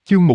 Chương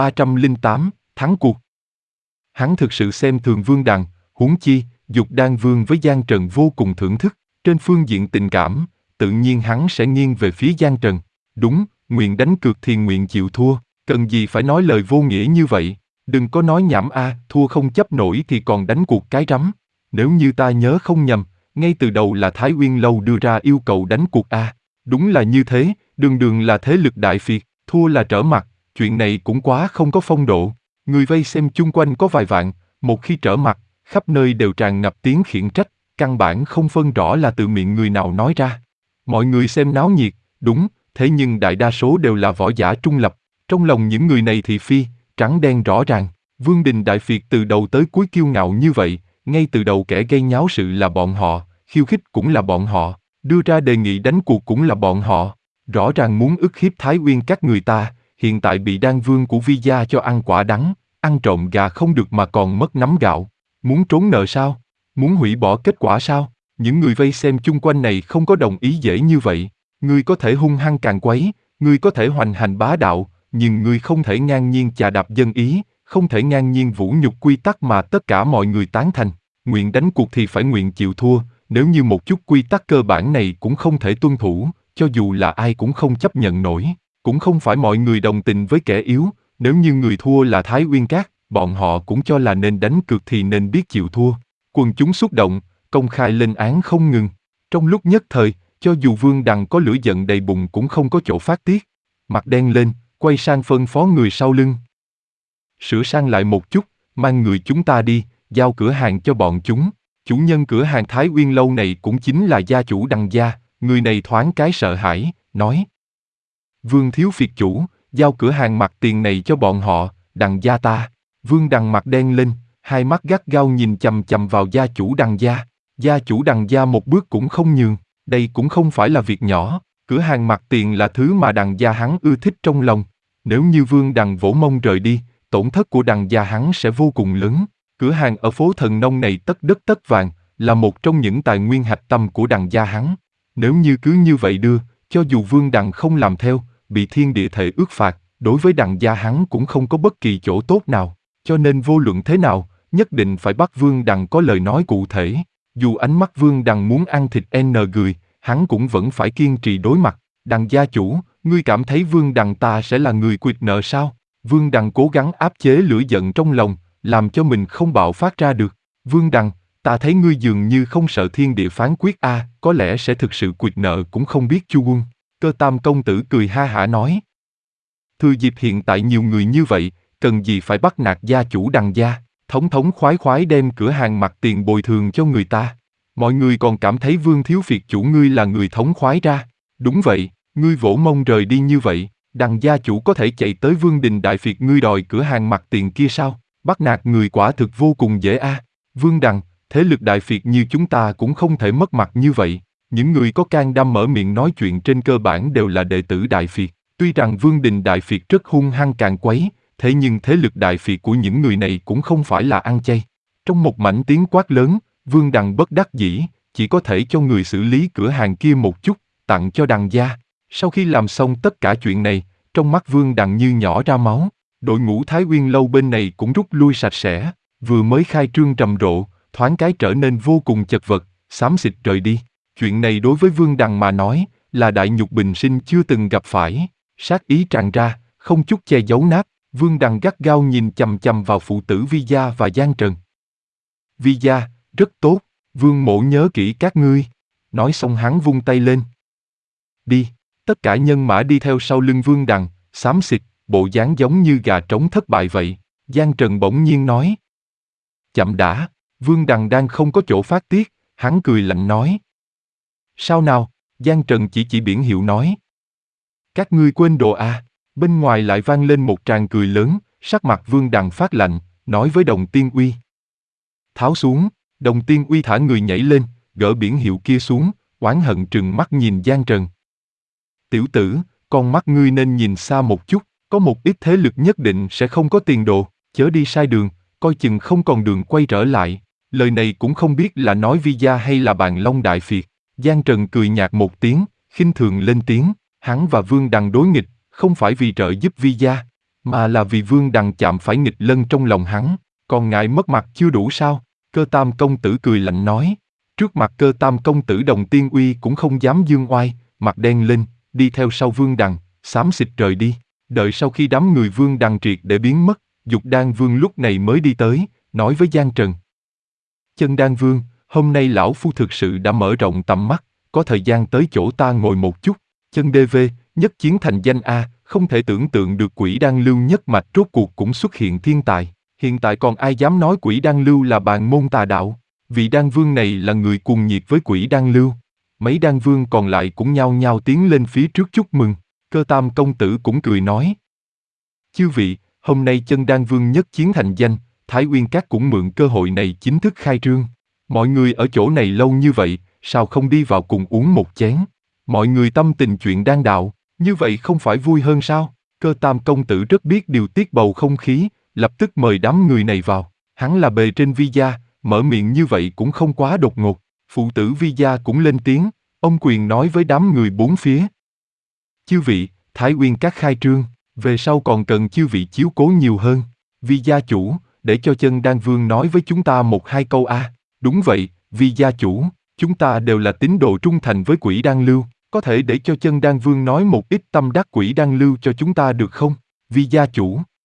1308, thắng cuộc. Hắn thực sự xem thường Vương Đằng, huống chi, Dục Đan Vương với Giang Trần vô cùng thưởng thức. Trên phương diện tình cảm, tự nhiên hắn sẽ nghiêng về phía Giang Trần. Đúng, nguyện đánh cược thì nguyện chịu thua, cần gì phải nói lời vô nghĩa như vậy. Đừng có nói nhảm thua không chấp nổi thì còn đánh cuộc cái rắm. Nếu như ta nhớ không nhầm, ngay từ đầu là Thái Uyên Lâu đưa ra yêu cầu đánh cuộc Đúng là như thế, đường đường là thế lực đại phiệt, thua là trở mặt, chuyện này cũng quá không có phong độ. Người vây xem chung quanh có vài vạn, một khi trở mặt, khắp nơi đều tràn ngập tiếng khiển trách, căn bản không phân rõ là từ miệng người nào nói ra. Mọi người xem náo nhiệt, đúng, thế nhưng đại đa số đều là võ giả trung lập. Trong lòng những người này thì phi, trắng đen rõ ràng. Vương Đình Đại Phiệt từ đầu tới cuối kiêu ngạo như vậy, ngay từ đầu kẻ gây nháo sự là bọn họ, khiêu khích cũng là bọn họ, đưa ra đề nghị đánh cuộc cũng là bọn họ. Rõ ràng muốn ức hiếp Thái Uyên các người ta, hiện tại bị Đan Vương của Vi gia cho ăn quả đắng, ăn trộm gà không được mà còn mất nắm gạo. Muốn trốn nợ sao? Muốn hủy bỏ kết quả sao? Những người vây xem chung quanh này không có đồng ý dễ như vậy. Ngươi có thể hung hăng càn quấy, ngươi có thể hoành hành bá đạo, nhưng ngươi không thể ngang nhiên chà đạp dân ý, không thể ngang nhiên vũ nhục quy tắc mà tất cả mọi người tán thành. Nguyện đánh cuộc thì phải nguyện chịu thua, nếu như một chút quy tắc cơ bản này cũng không thể tuân thủ, cho dù là ai cũng không chấp nhận nổi. Cũng không phải mọi người đồng tình với kẻ yếu, nếu như người thua là Thái Uyên Các, bọn họ cũng cho là nên đánh cược thì nên biết chịu thua. Quần chúng xúc động, công khai lên án không ngừng. Trong lúc nhất thời, cho dù Vương Đằng có lửa giận đầy bụng cũng không có chỗ phát tiết. Mặt đen lên, quay sang phân phó người sau lưng. Sửa sang lại một chút, mang người chúng ta đi, giao cửa hàng cho bọn chúng. Chủ nhân cửa hàng Thái Uyên Lâu này cũng chính là gia chủ Đằng gia, người này thoáng cái sợ hãi, nói. Vương thiếu phiệt chủ, giao cửa hàng mặt tiền này cho bọn họ, Đằng gia ta. Vương Đằng mặt đen lên, hai mắt gắt gao nhìn chằm chằm vào gia chủ Đằng gia. Gia chủ Đằng gia một bước cũng không nhường, đây cũng không phải là việc nhỏ. Cửa hàng mặt tiền là thứ mà Đằng gia hắn ưa thích trong lòng. Nếu như Vương Đằng vỗ mông rời đi, tổn thất của Đằng gia hắn sẽ vô cùng lớn. Cửa hàng ở phố Thần Nông này tất đất tất vàng, là một trong những tài nguyên hạch tâm của Đằng gia hắn. Nếu như cứ như vậy đưa, cho dù Vương Đằng không làm theo, bị thiên địa thể ước phạt, đối với Đằng gia hắn cũng không có bất kỳ chỗ tốt nào. Cho nên vô luận thế nào, nhất định phải bắt Vương Đằng có lời nói cụ thể. Dù ánh mắt Vương Đằng muốn ăn thịt người, hắn cũng vẫn phải kiên trì đối mặt. Đằng gia chủ, ngươi cảm thấy Vương Đằng ta sẽ là người quyệt nợ sao? Vương Đằng cố gắng áp chế lửa giận trong lòng, làm cho mình không bạo phát ra được. Vương Đằng, ta thấy ngươi dường như không sợ thiên địa phán quyết có lẽ sẽ thực sự quyệt nợ cũng không biết Chu Quân. Cơ Tam công tử cười ha hả nói. Thừa dịp hiện tại nhiều người như vậy, cần gì phải bắt nạt gia chủ Đằng gia, thống thống khoái khoái đem cửa hàng mặt tiền bồi thường cho người ta. Mọi người còn cảm thấy Vương thiếu phiệt chủ ngươi là người thống khoái ra. Đúng vậy, ngươi vỗ mông rời đi như vậy, Đằng gia chủ có thể chạy tới Vương Đình Đại Phiệt ngươi đòi cửa hàng mặt tiền kia sao? Bắt nạt người quả thực vô cùng dễ Vương Đằng, thế lực Đại Phiệt như chúng ta cũng không thể mất mặt như vậy. Những người có can đảm mở miệng nói chuyện trên cơ bản đều là đệ tử Đại Phiệt. Tuy rằng Vương Đình Đại Phiệt rất hung hăng càn quấy, thế nhưng thế lực Đại Phiệt của những người này cũng không phải là ăn chay. Trong một mảnh tiếng quát lớn, Vương Đằng bất đắc dĩ, chỉ có thể cho người xử lý cửa hàng kia một chút, tặng cho Đằng gia. Sau khi làm xong tất cả chuyện này, trong mắt Vương Đằng như nhỏ ra máu. Đội ngũ Thái Uyên Lâu bên này cũng rút lui sạch sẽ, vừa mới khai trương rầm rộ, thoáng cái trở nên vô cùng chật vật, xám xịt rời đi. Chuyện này đối với Vương Đằng mà nói, là đại nhục bình sinh chưa từng gặp phải. Sát ý tràn ra, không chút che giấu nát, Vương Đằng gắt gao nhìn chằm chằm vào phụ tử Vi gia và Giang Trần. Vi gia, rất tốt, Vương mỗ nhớ kỹ các ngươi. Nói xong hắn vung tay lên. Đi, tất cả nhân mã đi theo sau lưng Vương Đằng, xám xịt, bộ dáng giống như gà trống thất bại vậy. Giang Trần bỗng nhiên nói. Chậm đã, Vương Đằng đang không có chỗ phát tiết, hắn cười lạnh nói. Sao nào? Giang Trần chỉ biển hiệu nói. Các ngươi quên đồ Bên ngoài lại vang lên một tràng cười lớn, sắc mặt Vương Đằng phát lạnh, nói với Đồng Tiên Uy. Tháo xuống, Đồng Tiên Uy thả người nhảy lên, gỡ biển hiệu kia xuống, oán hận trừng mắt nhìn Giang Trần. Tiểu tử, con mắt ngươi nên nhìn xa một chút, có một ít thế lực nhất định sẽ không có tiền đồ, chớ đi sai đường, coi chừng không còn đường quay trở lại. Lời này cũng không biết là nói Vi gia hay là Bàn Long Đại Phiệt. Giang Trần cười nhạt một tiếng, khinh thường lên tiếng, hắn và Vương Đằng đối nghịch, không phải vì trợ giúp Vi gia, mà là vì Vương Đằng chạm phải nghịch lân trong lòng hắn, còn ngại mất mặt chưa đủ sao? Cơ Tam công tử cười lạnh nói. Trước mặt Cơ Tam công tử Đồng Tiên Uy cũng không dám dương oai, mặt đen lên, đi theo sau Vương Đằng, xám xịt rời đi. Đợi sau khi đám người Vương Đằng triệt để biến mất, Dục Đan Vương lúc này mới đi tới, nói với Giang Trần. Chân Đan Vương, hôm nay lão phu thực sự đã mở rộng tầm mắt, có thời gian tới chỗ ta ngồi một chút. Chân DV, nhất chiến thành danh A, không thể tưởng tượng được Quỷ Đan Lưu nhất mạch rốt cuộc cũng xuất hiện thiên tài. Hiện tại còn ai dám nói Quỷ Đan Lưu là bàn môn tà đạo? Vị Đan Vương này là người cuồng nhiệt với Quỷ Đan Lưu. Mấy Đan Vương còn lại cũng nhao nhao tiến lên phía trước chúc mừng. Cơ Tam công tử cũng cười nói. Chư vị, hôm nay Chân Đan Vương nhất chiến thành danh, Thái Uyên Các cũng mượn cơ hội này chính thức khai trương. Mọi người ở chỗ này lâu như vậy, sao không đi vào cùng uống một chén? Mọi người tâm tình chuyện đan đạo, như vậy không phải vui hơn sao? Cơ Tam công tử rất biết điều tiết bầu không khí, lập tức mời đám người này vào. Hắn là bề trên Vi gia, mở miệng như vậy cũng không quá đột ngột. Phụ tử Vi gia cũng lên tiếng, ông Quyền nói với đám người bốn phía. Chư vị, Thái Uyên Các khai trương, về sau còn cần chư vị chiếu cố nhiều hơn. Vi gia chủ, để cho Chân Đan Vương nói với chúng ta một hai câu a. Đúng vậy, Vi gia chủ, chúng ta đều là tín đồ trung thành với Quỷ Đan Lưu, có thể để cho Chân Đan Vương nói một ít tâm đắc Quỷ Đan Lưu cho chúng ta được không? Vi gia chủ.